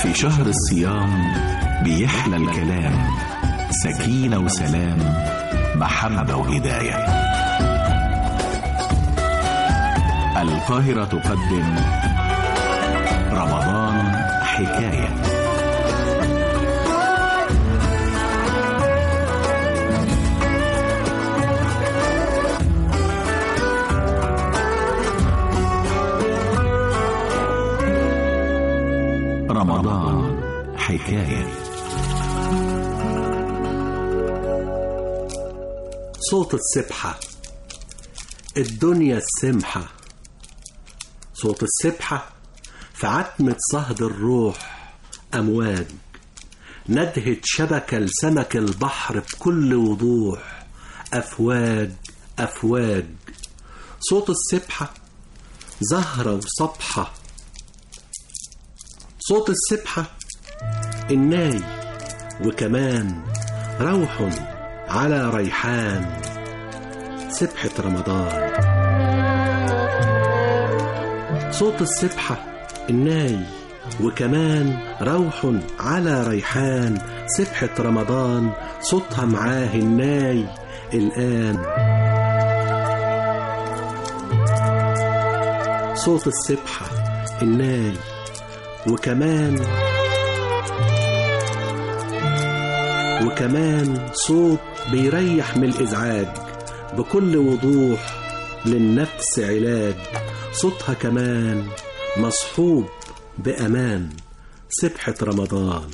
في شهر الصيام بيحلى الكلام، سكينة وسلام، محبة وهداية. القاهرة تقدم رمضان حكاية. رمضان حكاية. صوت السبحة، الدنيا السمحة، صوت السبحة في عتمة صهد الروح، أمواج ندهت شبكة لسمك البحر بكل وضوح، أفواج أفواج. صوت السبحة زهرة وصبحة، صوت السبحة الناي وكمان روح على ريحان، سبحة رمضان. صوت السبحة الناي وكمان روح على ريحان، سبحة رمضان صوتها معاه الناي الآن. صوت السبحة الناي وكمان صوت بيريح من الإزعاج بكل وضوح، للنفس علاج، صوتها كمان مصحوب بأمان، سبحة رمضان.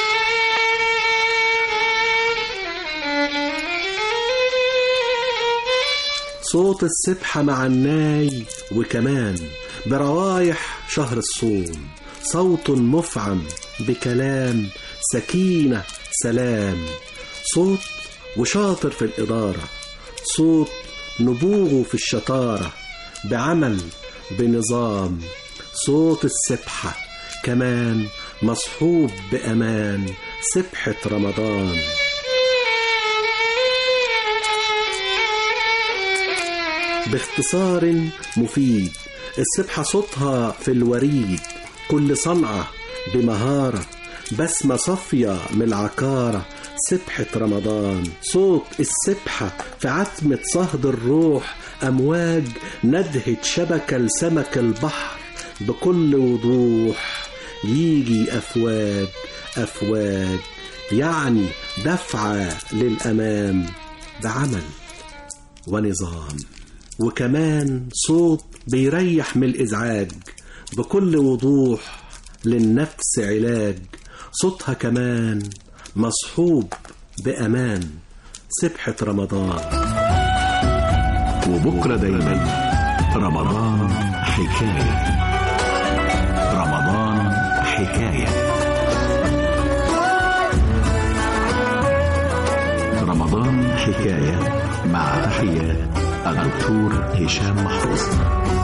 صوت السبحة مع الناي وكمان بروايح شهر الصوم، صوت مفعم بكلام، سكينة سلام، صوت وشاطر في الإدارة، صوت نبوغه في الشطارة، بعمل بنظام، صوت السبحة كمان مصحوب بأمان، سبحة رمضان. باختصار مفيد، السبحة صوتها في الوريد، كل صنعة بمهارة، بسمة صافية من العكارة، سبحة رمضان. صوت السبحة في عتمة صهد الروح، أمواج ندهت شبكة لسمك البحر بكل وضوح، يجي أفواج أفواج، يعني دفعة للأمام بعمل ونظام. وكمان صوت بيريح من الإزعاج بكل وضوح، للنفس علاج، صوتها كمان مصحوب بأمان، سبحة رمضان. وبكرة دايما رمضان حكاية. رمضان حكاية. رمضان حكاية، مع تحيات الدكتور هشام محفوظ.